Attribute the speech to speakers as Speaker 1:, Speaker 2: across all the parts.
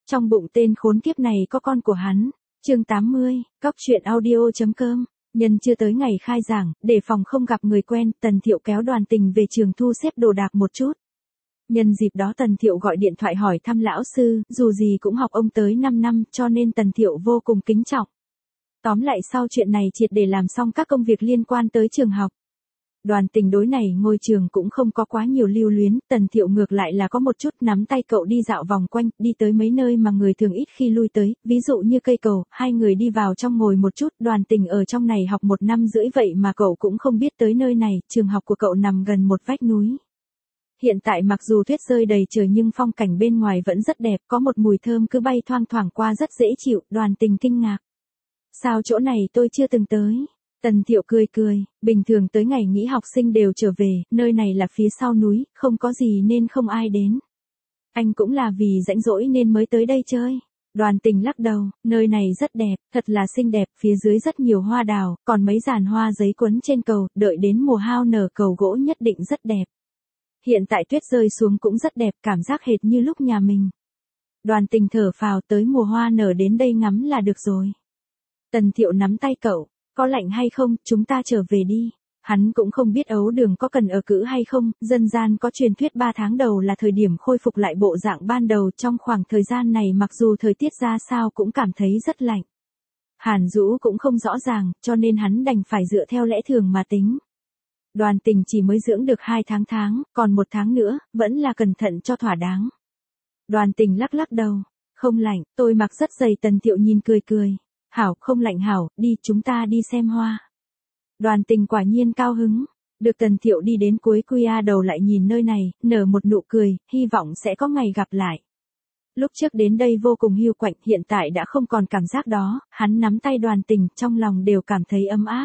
Speaker 1: trong bụng tên khốn kiếp này có con của hắn. Chương 80, coctruyện.audio.com. Nhân chưa tới ngày khai giảng, để phòng không gặp người quen, Tần Thiệu kéo Đoàn Tình về trường thu xếp đồ đạc một chút. Nhân dịp đó Tần Thiệu gọi điện thoại hỏi thăm lão sư, dù gì cũng học ông tới 5 năm cho nên Tần Thiệu vô cùng kính trọng. Tóm lại sau chuyện này triệt để làm xong các công việc liên quan tới trường học. Đoàn Tình đối này ngôi trường cũng không có quá nhiều lưu luyến, Tần Thiệu ngược lại là có một chút nắm tay cậu đi dạo vòng quanh, đi tới mấy nơi mà người thường ít khi lui tới, ví dụ như cây cầu, hai người đi vào trong ngồi một chút, Đoàn Tình ở trong này học 1 năm rưỡi vậy mà cậu cũng không biết tới nơi này, trường học của cậu nằm gần một vách núi. Hiện tại mặc dù tuyết rơi đầy trời nhưng phong cảnh bên ngoài vẫn rất đẹp, có một mùi thơm cứ bay thoang thoảng qua rất dễ chịu, Đoàn Tình kinh ngạc. Sao chỗ này tôi chưa từng tới? Tần Thiệu cười cười, bình thường tới ngày nghỉ học sinh đều trở về, nơi này là phía sau núi, không có gì nên không ai đến. Anh cũng là vì rảnh rỗi nên mới tới đây chơi. Đoàn Tình lắc đầu, nơi này rất đẹp, thật là xinh đẹp, phía dưới rất nhiều hoa đào, còn mấy dàn hoa giấy quấn trên cầu, đợi đến mùa hao nở cầu gỗ nhất định rất đẹp. Hiện tại tuyết rơi xuống cũng rất đẹp, cảm giác hệt như lúc nhà mình. Đoàn Tình thở phào, tới mùa hoa nở đến đây ngắm là được rồi. Tần Thiệu nắm tay cậu, có lạnh hay không, chúng ta trở về đi. Hắn cũng không biết Ấu Đường có cần ở cữ hay không, dân gian có truyền thuyết 3 tháng đầu là thời điểm khôi phục lại bộ dạng ban đầu, trong khoảng thời gian này mặc dù thời tiết ra sao cũng cảm thấy rất lạnh. Hàn Dũ cũng không rõ ràng, cho nên hắn đành phải dựa theo lẽ thường mà tính. Đoàn Tình chỉ mới dưỡng được 2 tháng, còn 1 tháng nữa, vẫn là cẩn thận cho thỏa đáng. Đoàn Tình lắc lắc đầu, không lạnh, tôi mặc rất dày. Tần Thiệu nhìn cười cười. Hảo, không lạnh hảo, đi chúng ta đi xem hoa. Đoàn Tình quả nhiên cao hứng, được Tần Thiệu đi đến cuối QA đầu lại nhìn nơi này, nở một nụ cười, hy vọng sẽ có ngày gặp lại. Lúc trước đến đây vô cùng hiu quạnh, hiện tại đã không còn cảm giác đó, hắn nắm tay Đoàn Tình, trong lòng đều cảm thấy ấm áp.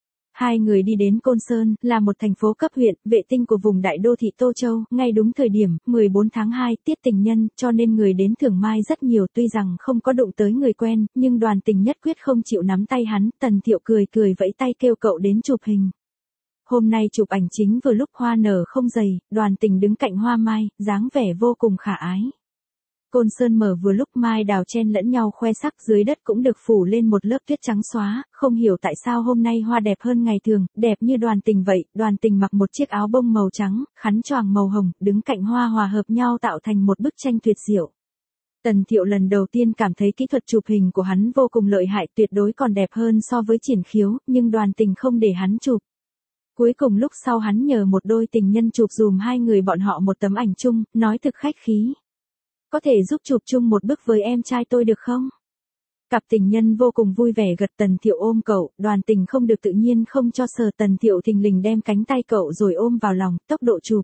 Speaker 1: Hai người đi đến Côn Sơn, là một thành phố cấp huyện, vệ tinh của vùng đại đô thị Tô Châu, ngay đúng thời điểm, 14 tháng 2, tiết tình nhân, cho nên người đến thưởng mai rất nhiều, tuy rằng không có đụng tới người quen, nhưng Đoàn Tình nhất quyết không chịu nắm tay hắn, Tần Thiệu cười cười vẫy tay kêu cậu đến chụp hình. Hôm nay chụp ảnh chính vừa lúc hoa nở không dày, Đoàn Tình đứng cạnh hoa mai, dáng vẻ vô cùng khả ái. Côn Sơn mở vừa lúc mai đào chen lẫn nhau khoe sắc, dưới đất cũng được phủ lên một lớp tuyết trắng xóa, không hiểu tại sao hôm nay hoa đẹp hơn ngày thường, đẹp như Đoàn Tình vậy. Đoàn Tình mặc một chiếc áo bông màu trắng, khăn choàng màu hồng, đứng cạnh hoa hòa hợp nhau tạo thành một bức tranh tuyệt diệu. Tần Thiệu lần đầu tiên cảm thấy kỹ thuật chụp hình của hắn vô cùng lợi hại, tuyệt đối còn đẹp hơn so với Triển Khiếu, nhưng Đoàn Tình không để hắn chụp. Cuối cùng lúc sau hắn nhờ một đôi tình nhân chụp dùm hai người bọn họ một tấm ảnh chung, nói thực khách khí. Có thể giúp chụp chung một bức với em trai tôi được không? Cặp tình nhân vô cùng vui vẻ gật. Tần Thiệu ôm cậu, Đoàn Tình không được tự nhiên không cho sờ. Tần Thiệu thình lình đem cánh tay cậu rồi ôm vào lòng, tốc độ chụp.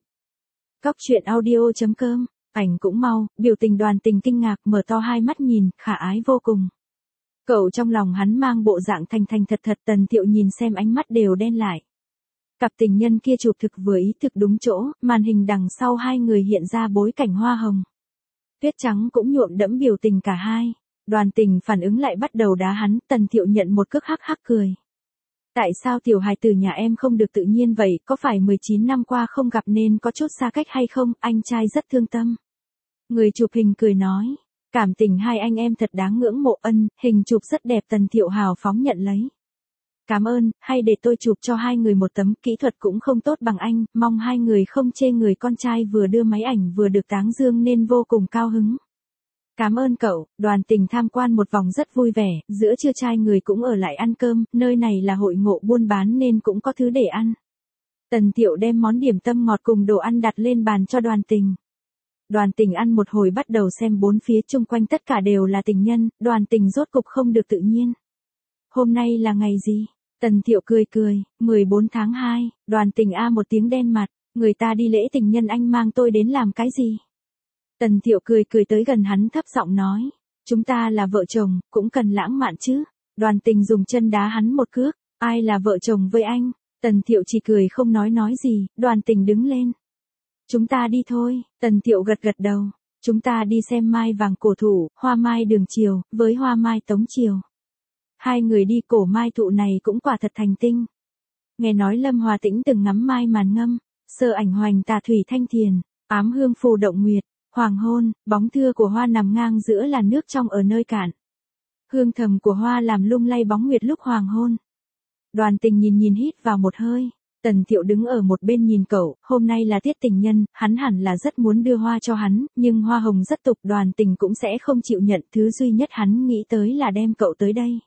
Speaker 1: Coctruyện.audio.com, ảnh cũng mau, biểu tình Đoàn Tình kinh ngạc mở to hai mắt nhìn, khả ái vô cùng. Cậu trong lòng hắn mang bộ dạng thành thành thật thật. Tần Thiệu nhìn xem ánh mắt đều đen lại. Cặp tình nhân kia chụp thực vừa ý, thực đúng chỗ, màn hình đằng sau hai người hiện ra bối cảnh hoa hồng. Tuyết trắng cũng nhuộm đẫm biểu tình cả hai. Đoàn Tình phản ứng lại bắt đầu đá hắn, Tần Thiệu nhận một cước hắc hắc cười. Tại sao tiểu hài tử nhà em không được tự nhiên vậy, có phải 19 năm qua không gặp nên có chút xa cách hay không, anh trai rất thương tâm. Người chụp hình cười nói, cảm tình hai anh em thật đáng ngưỡng mộ. Hình chụp rất đẹp. Tần Thiệu hào phóng nhận lấy. Cảm ơn, hay để tôi chụp cho hai người một tấm, kỹ thuật cũng không tốt bằng anh, mong hai người không chê. Người con trai vừa đưa máy ảnh vừa được tán dương nên vô cùng cao hứng. Cảm ơn cậu. Đoàn Tình tham quan một vòng rất vui vẻ, giữa trưa trai người cũng ở lại ăn cơm, nơi này là hội ngộ buôn bán nên cũng có thứ để ăn. Tần Thiệu đem món điểm tâm ngọt cùng đồ ăn đặt lên bàn cho Đoàn Tình. Đoàn Tình ăn một hồi bắt đầu xem bốn phía chung quanh tất cả đều là tình nhân, Đoàn Tình rốt cục không được tự nhiên. Hôm nay là ngày gì? Tần Thiệu cười cười, 14 tháng 2, Đoàn Tình a một tiếng đen mặt, người ta đi lễ tình nhân anh mang tôi đến làm cái gì? Tần Thiệu cười cười tới gần hắn thấp giọng nói, chúng ta là vợ chồng, cũng cần lãng mạn chứ. Đoàn Tình dùng chân đá hắn một cước, ai là vợ chồng với anh? Tần Thiệu chỉ cười không nói gì. Đoàn Tình đứng lên. Chúng ta đi thôi. Tần Thiệu gật gật đầu, chúng ta đi xem mai vàng cổ thụ, hoa mai đường chiều, với hoa mai tống chiều. Hai người đi cổ mai thụ này cũng quả thật thành tinh. Nghe nói Lâm Hòa Tĩnh từng ngắm mai màn ngâm, sơ ảnh hoành tà thủy thanh thiền, ám hương phù động nguyệt, Hoàng hôn, bóng thưa của hoa nằm ngang giữa làn nước trong ở nơi cạn. Hương thầm của hoa làm lung lay bóng nguyệt lúc hoàng hôn. Đoàn Tình nhìn hít vào một hơi. Tần Thiệu đứng ở một bên nhìn cậu, hôm nay là tiết tình nhân, hắn hẳn là rất muốn đưa hoa cho hắn, nhưng hoa hồng rất tục, Đoàn Tình cũng sẽ không chịu nhận, thứ duy nhất hắn nghĩ tới là đem cậu tới đây.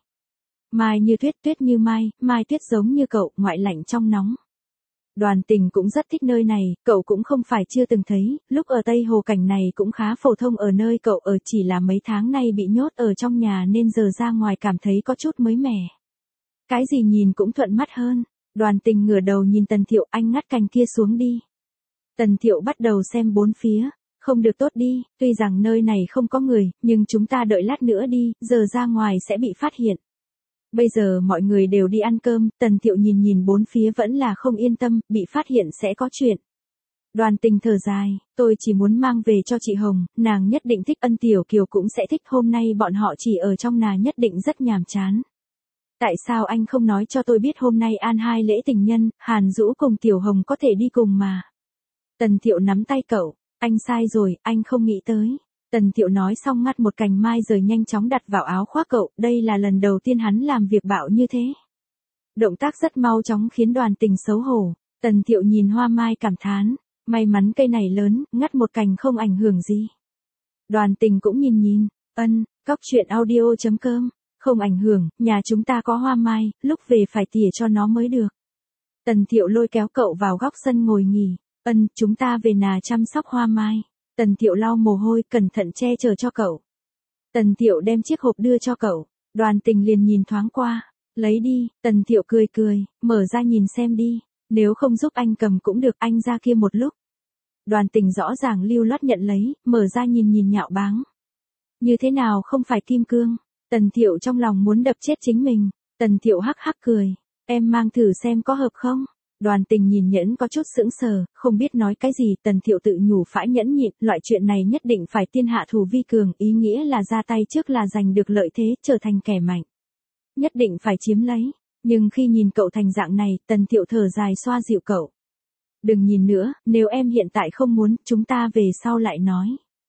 Speaker 1: Mai như tuyết, tuyết như mai, mai tuyết giống như cậu, ngoại lạnh trong nóng. Đoàn Tình cũng rất thích nơi này, cậu cũng không phải chưa từng thấy, lúc ở Tây Hồ cảnh này cũng khá phổ thông ở nơi cậu ở, chỉ là mấy tháng nay bị nhốt ở trong nhà nên giờ ra ngoài cảm thấy có chút mới mẻ. Cái gì nhìn cũng thuận mắt hơn. Đoàn Tình ngửa đầu nhìn Tần Thiệu, anh ngắt cành kia xuống đi. Tần Thiệu bắt đầu xem bốn phía, không được tốt đi, tuy rằng nơi này không có người, nhưng chúng ta đợi lát nữa đi, giờ ra ngoài sẽ bị phát hiện. Bây giờ mọi người đều đi ăn cơm, Tần Thiệu nhìn bốn phía vẫn là không yên tâm, bị phát hiện sẽ có chuyện. Đoàn Tình thở dài, tôi chỉ muốn mang về cho chị Hồng, nàng nhất định thích, Ân Tiểu Kiều cũng sẽ thích, hôm nay bọn họ chỉ ở trong nhà nhất định rất nhàm chán. Tại sao anh không nói cho tôi biết hôm nay an hai lễ tình nhân, Hàn Dũ cùng Tiểu Hồng có thể đi cùng mà. Tần Thiệu nắm tay cậu, anh sai rồi, anh không nghĩ tới. Tần Thiệu nói xong ngắt một cành mai rồi nhanh chóng đặt vào áo khoác cậu, đây là lần đầu tiên hắn làm việc bạo như thế. Động tác rất mau chóng khiến Đoàn Tình xấu hổ. Tần Thiệu nhìn hoa mai cảm thán, may mắn cây này lớn, ngắt một cành không ảnh hưởng gì. Đoàn Tình cũng nhìn, Cóc truyện audio.com. Không ảnh hưởng, nhà chúng ta có hoa mai, lúc về phải tỉa cho nó mới được. Tần Thiệu lôi kéo cậu vào góc sân ngồi nghỉ. Chúng ta về nhà chăm sóc hoa mai. Tần Thiệu lau mồ hôi, cẩn thận che chở cho cậu. Tần Thiệu đem chiếc hộp đưa cho cậu. Đoàn Tình liền nhìn thoáng qua. Lấy đi, Tần Thiệu cười, mở ra nhìn xem đi. Nếu không giúp anh cầm cũng được, anh ra kia một lúc. Đoàn Tình rõ ràng lưu loát nhận lấy, mở ra nhìn nhạo báng. Như thế nào không phải kim cương? Tần Thiệu trong lòng muốn đập chết chính mình. Tần Thiệu hắc hắc cười. Em mang thử xem có hợp không? Đoàn Tình nhìn nhẫn có chút sững sờ, không biết nói cái gì. Tần Thiệu tự nhủ phải nhẫn nhịn, loại chuyện này nhất định phải tiên hạ thủ vi cường, ý nghĩa là ra tay trước là giành được lợi thế, trở thành kẻ mạnh. Nhất định phải chiếm lấy. Nhưng khi nhìn cậu thành dạng này, Tần Thiệu thở dài xoa dịu cậu. Đừng nhìn nữa, nếu em hiện tại không muốn, chúng ta về sau lại nói.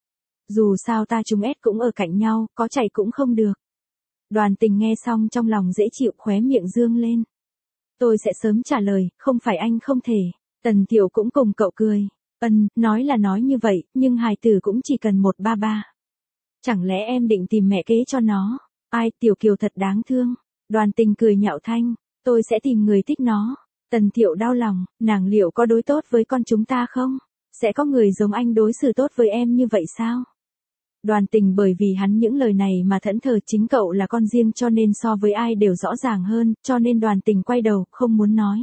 Speaker 1: Dù sao ta chúng ép cũng ở cạnh nhau, có chạy cũng không được. Đoàn Tình nghe xong trong lòng dễ chịu, khóe miệng dương lên. Tôi sẽ sớm trả lời, không phải anh không thể. Tần Thiệu cũng cùng cậu cười. Nói là nói như vậy, nhưng hài tử cũng chỉ cần một ba ba. Chẳng lẽ em định tìm mẹ kế cho nó? Ai, Tiểu Kiều thật đáng thương. Đoàn Tình cười nhạo thanh. Tôi sẽ tìm người thích nó. Tần Thiệu đau lòng, nàng liệu có đối tốt với con chúng ta không? Sẽ có người giống anh đối xử tốt với em như vậy sao? Đoàn Tình bởi vì hắn những lời này mà thẫn thờ, chính cậu là con riêng cho nên so với ai đều rõ ràng hơn, cho nên Đoàn Tình quay đầu, không muốn nói.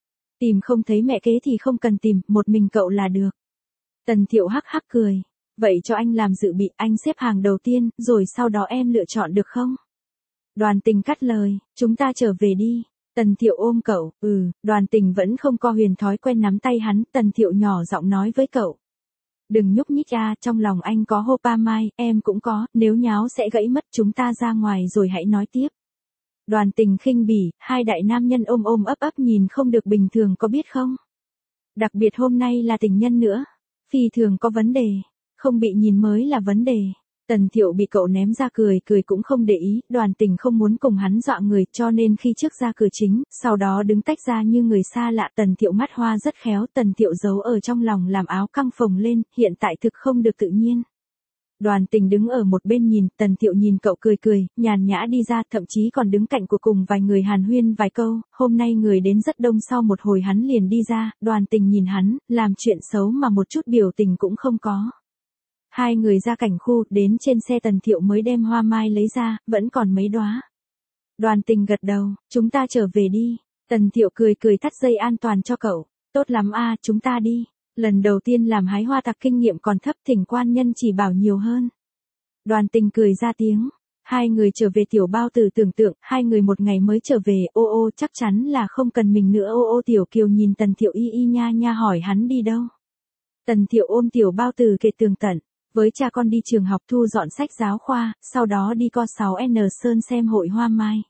Speaker 1: Tìm không thấy mẹ kế thì không cần tìm, một mình cậu là được. Tần Thiệu hắc hắc cười. Vậy cho anh làm dự bị, anh xếp hàng đầu tiên, rồi sau đó em lựa chọn được không? Đoàn Tình cắt lời, chúng ta trở về đi. Tần Thiệu ôm cậu, Đoàn Tình vẫn không có huyền thói quen nắm tay hắn, Tần Thiệu nhỏ giọng nói với cậu. Đừng nhúc nhích a, trong lòng anh có hộp pa mai, em cũng có, nếu nháo sẽ gãy mất, chúng ta ra ngoài rồi hãy nói tiếp. Đoàn Tình khinh bỉ, hai đại nam nhân ôm ấp nhìn không được bình thường có biết không? Đặc biệt hôm nay là tình nhân nữa, phi thường có vấn đề, không bị nhìn mới là vấn đề. Tần Thiệu bị cậu ném ra cười cũng không để ý, Đoàn Tình không muốn cùng hắn dọa người cho nên khi trước ra cửa chính, sau đó đứng tách ra như người xa lạ. Tần Thiệu ngắt hoa rất khéo, Tần Thiệu giấu ở trong lòng làm áo căng phồng lên, hiện tại thực không được tự nhiên. Đoàn Tình đứng ở một bên nhìn, Tần Thiệu nhìn cậu cười, nhàn nhã đi ra, thậm chí còn đứng cạnh của cùng vài người hàn huyên vài câu, hôm nay người đến rất đông, sau một hồi hắn liền đi ra, Đoàn Tình nhìn hắn, làm chuyện xấu mà một chút biểu tình cũng không có. Hai người ra cảnh khu, đến trên xe Tần Thiệu mới đem hoa mai lấy ra, vẫn còn mấy đóa. Đoàn Tình gật đầu, chúng ta trở về đi. Tần Thiệu cười thắt dây an toàn cho cậu. Tốt lắm a, chúng ta đi. Lần đầu tiên làm hái hoa tặc kinh nghiệm còn thấp, thỉnh quan nhân chỉ bảo nhiều hơn. Đoàn Tình cười ra tiếng. Hai người trở về, Tiểu Bao Tử tưởng tượng, hai người một ngày mới trở về, ô chắc chắn là không cần mình nữa. Tiểu Kiều nhìn Tần Thiệu y nha hỏi hắn đi đâu. Tần Thiệu ôm Tiểu Bao Tử kể tường tận. Với cha con đi trường học thu dọn sách giáo khoa, sau đó đi co 6N Sơn xem hội hoa mai.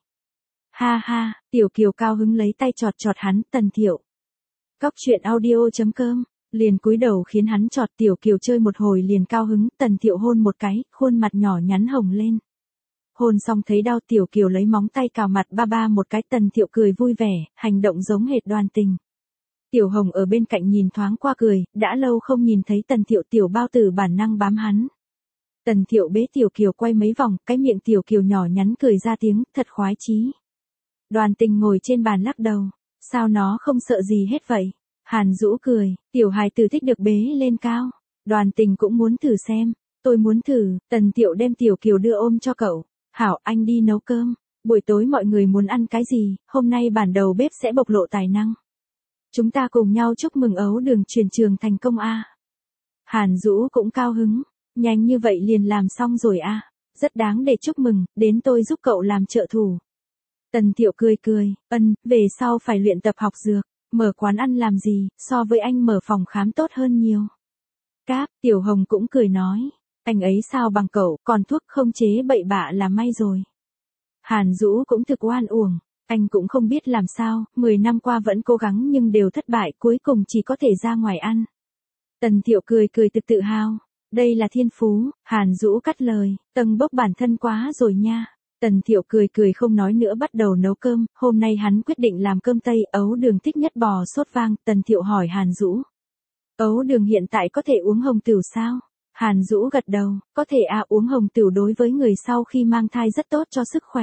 Speaker 1: Ha, Tiểu Kiều cao hứng lấy tay chọt hắn, Tần Thiệu. Cóc truyện audio.com Liền cúi đầu khiến hắn chọt. Tiểu Kiều chơi một hồi liền cao hứng, Tần Thiệu hôn một cái, khuôn mặt nhỏ nhắn hồng lên. Hôn xong thấy đau, Tiểu Kiều lấy móng tay cào mặt ba ba một cái. Tần Thiệu cười vui vẻ, hành động giống hệt Đoàn Tình. Tiểu Hồng ở bên cạnh nhìn thoáng qua cười, đã lâu không nhìn thấy Tần Thiệu. Tiểu Bao Tử bản năng bám hắn. Tần Thiệu bế Tiểu Kiều quay mấy vòng, cái miệng Tiểu Kiều nhỏ nhắn cười ra tiếng, thật khoái chí. Đoàn Tình ngồi trên bàn lắc đầu, sao nó không sợ gì hết vậy? Hàn Dũ cười, tiểu hài tử thích được bế lên cao. Đoàn Tình cũng muốn thử xem, tôi muốn thử. Tần Thiệu đem Tiểu Kiều đưa ôm cho cậu, hảo anh đi nấu cơm, buổi tối mọi người muốn ăn cái gì, hôm nay bản đầu bếp sẽ bộc lộ tài năng. Chúng ta cùng nhau chúc mừng Ấu Đường chuyển trường thành công a. Hàn Dũ cũng cao hứng, nhanh như vậy liền làm xong rồi a, rất đáng để chúc mừng, đến tôi giúp cậu làm trợ thủ. Tần Thiệu cười cười, về sau phải luyện tập học dược, mở quán ăn làm gì, so với anh mở phòng khám tốt hơn nhiều. Cáp, Tiểu Hồng cũng cười nói, anh ấy sao bằng cậu, còn thuốc không chế bậy bạ là may rồi. Hàn Dũ cũng thực oan uổng, anh cũng không biết làm sao, 10 năm qua vẫn cố gắng nhưng đều thất bại, cuối cùng chỉ có thể ra ngoài ăn. Tần Thiệu cười cười thực tự hào, đây là thiên phú. Hàn Dũ cắt lời, tầng bốc bản thân quá rồi nha. Tần Thiệu cười cười không nói nữa, bắt đầu nấu cơm. Hôm nay hắn quyết định làm cơm Tây. Ấu Đường thích nhất bò sốt vang. Tần Thiệu hỏi Hàn Dũ, Ấu Đường hiện tại có thể uống hồng tửu sao? Hàn Dũ gật đầu, có thể uống hồng tửu đối với người sau khi mang thai rất tốt cho sức khỏe.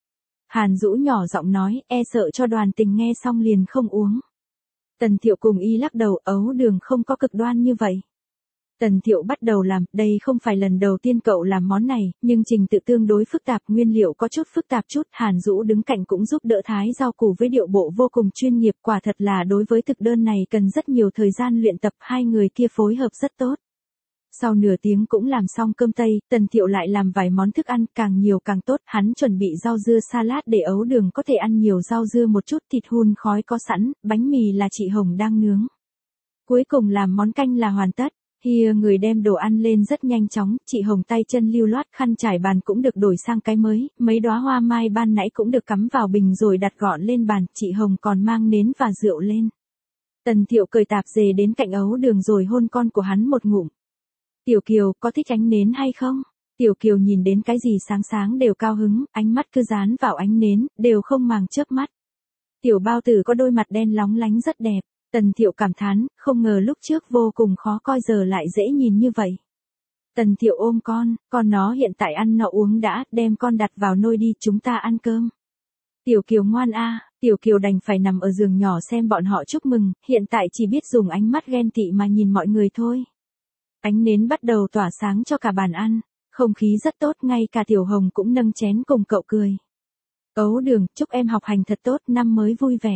Speaker 1: Hàn Dũ nhỏ giọng nói, sợ cho Đoàn Tình nghe xong liền không uống. Tần Thiệu cùng y lắc đầu, Ấu Đường không có cực đoan như vậy. Tần Thiệu bắt đầu làm, đây không phải lần đầu tiên cậu làm món này, nhưng trình tự tương đối phức tạp, nguyên liệu có chút phức tạp chút. Hàn Dũ đứng cạnh cũng giúp đỡ thái rau củ với điệu bộ vô cùng chuyên nghiệp, quả thật là đối với thực đơn này cần rất nhiều thời gian luyện tập, hai người kia phối hợp rất tốt. Sau nửa tiếng cũng làm xong cơm Tây, Tần Thiệu lại làm vài món thức ăn, càng nhiều càng tốt. Hắn chuẩn bị rau dưa salad để Ấu Đường có thể ăn nhiều rau dưa một chút, thịt hun khói có sẵn, bánh mì là chị Hồng đang nướng. Cuối cùng làm món canh là hoàn tất. Người đem đồ ăn lên rất nhanh chóng, chị Hồng tay chân lưu loát, khăn trải bàn cũng được đổi sang cái mới, mấy đóa hoa mai ban nãy cũng được cắm vào bình rồi đặt gọn lên bàn, chị Hồng còn mang nến và rượu lên. Tần Thiệu cởi tạp dề đến cạnh Ấu Đường rồi hôn con của hắn một ngụm. Tiểu Kiều, có thích ánh nến hay không? Tiểu Kiều nhìn đến cái gì sáng sáng đều cao hứng, ánh mắt cứ dán vào ánh nến, đều không màng chớp mắt. Tiểu Bao Tử có đôi mặt đen lóng lánh rất đẹp. Tần Thiệu cảm thán, không ngờ lúc trước vô cùng khó coi giờ lại dễ nhìn như vậy. Tần Thiệu ôm con nó hiện tại ăn no uống đã, đem con đặt vào nôi đi, chúng ta ăn cơm. Tiểu Kiều ngoan a. Tiểu Kiều đành phải nằm ở giường nhỏ xem bọn họ chúc mừng, hiện tại chỉ biết dùng ánh mắt ghen tị mà nhìn mọi người thôi. Ánh nến bắt đầu tỏa sáng cho cả bàn ăn, không khí rất tốt, ngay cả Tiểu Hồng cũng nâng chén cùng cậu cười. Ấu Đường, chúc em học hành thật tốt, năm mới vui vẻ.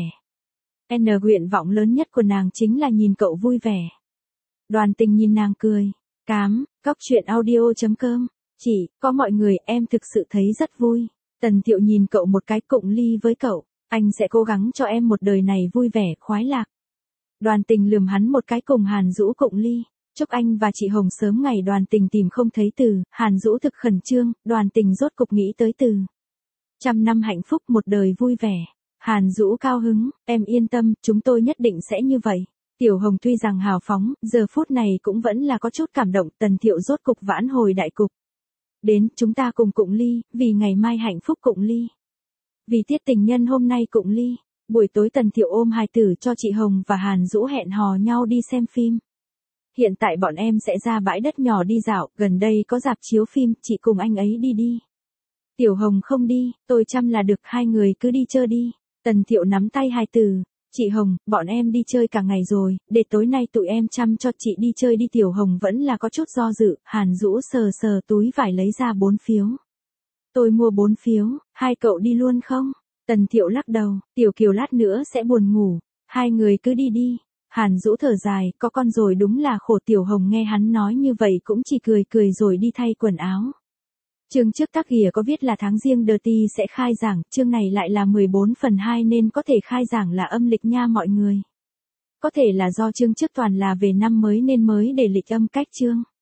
Speaker 1: Nguyện vọng lớn nhất của nàng chính là nhìn cậu vui vẻ. Đoàn Tình nhìn nàng cười. Cám, cóc truyện audio.com. Chị, có mọi người, em thực sự thấy rất vui. Tần Thiệu nhìn cậu một cái, cụng ly với cậu. Anh sẽ cố gắng cho em một đời này vui vẻ, khoái lạc. Đoàn Tình lườm hắn một cái, cùng Hàn Dũ cụng ly. Chúc anh và chị Hồng sớm ngày. Đoàn Tình tìm không thấy từ, Hàn Dũ thực khẩn trương, Đoàn Tình rốt cục nghĩ tới từ. 100 năm hạnh phúc, một đời vui vẻ. Hàn Dũ cao hứng, em yên tâm, chúng tôi nhất định sẽ như vậy. Tiểu Hồng tuy rằng hào phóng, giờ phút này cũng vẫn là có chút cảm động. Tần Thiệu rốt cục vãn hồi đại cục. Đến, chúng ta cùng cụng ly, vì ngày mai hạnh phúc cụng ly. Vì tiết tình nhân hôm nay cụng ly. Buổi tối Tần Thiệu ôm hài tử cho chị Hồng và Hàn Dũ hẹn hò nhau đi xem phim. Hiện tại bọn em sẽ ra bãi đất nhỏ đi dạo, gần đây có rạp chiếu phim, chị cùng anh ấy đi. Tiểu Hồng không đi, tôi chăm là được, hai người cứ đi chơi đi. Tần Thiệu nắm tay hài tử, chị Hồng, bọn em đi chơi cả ngày rồi, để tối nay tụi em chăm cho chị đi chơi đi. Tiểu Hồng vẫn là có chút do dự, Hàn Dũ sờ túi vải lấy ra 4 phiếu. Tôi mua 4 phiếu, hai cậu đi luôn không? Tần Thiệu lắc đầu, Tiểu Kiều lát nữa sẽ buồn ngủ, hai người cứ đi. Hàn Dũ thở dài, có con rồi đúng là khổ. Tiểu Hồng nghe hắn nói như vậy cũng chỉ cười rồi đi thay quần áo. Chương trước tác ghìa có viết là tháng riêng Dirty sẽ khai giảng, chương này lại là 14/2 nên có thể khai giảng là âm lịch nha mọi người. Có thể là do chương trước toàn là về năm mới nên mới để lịch âm cách chương.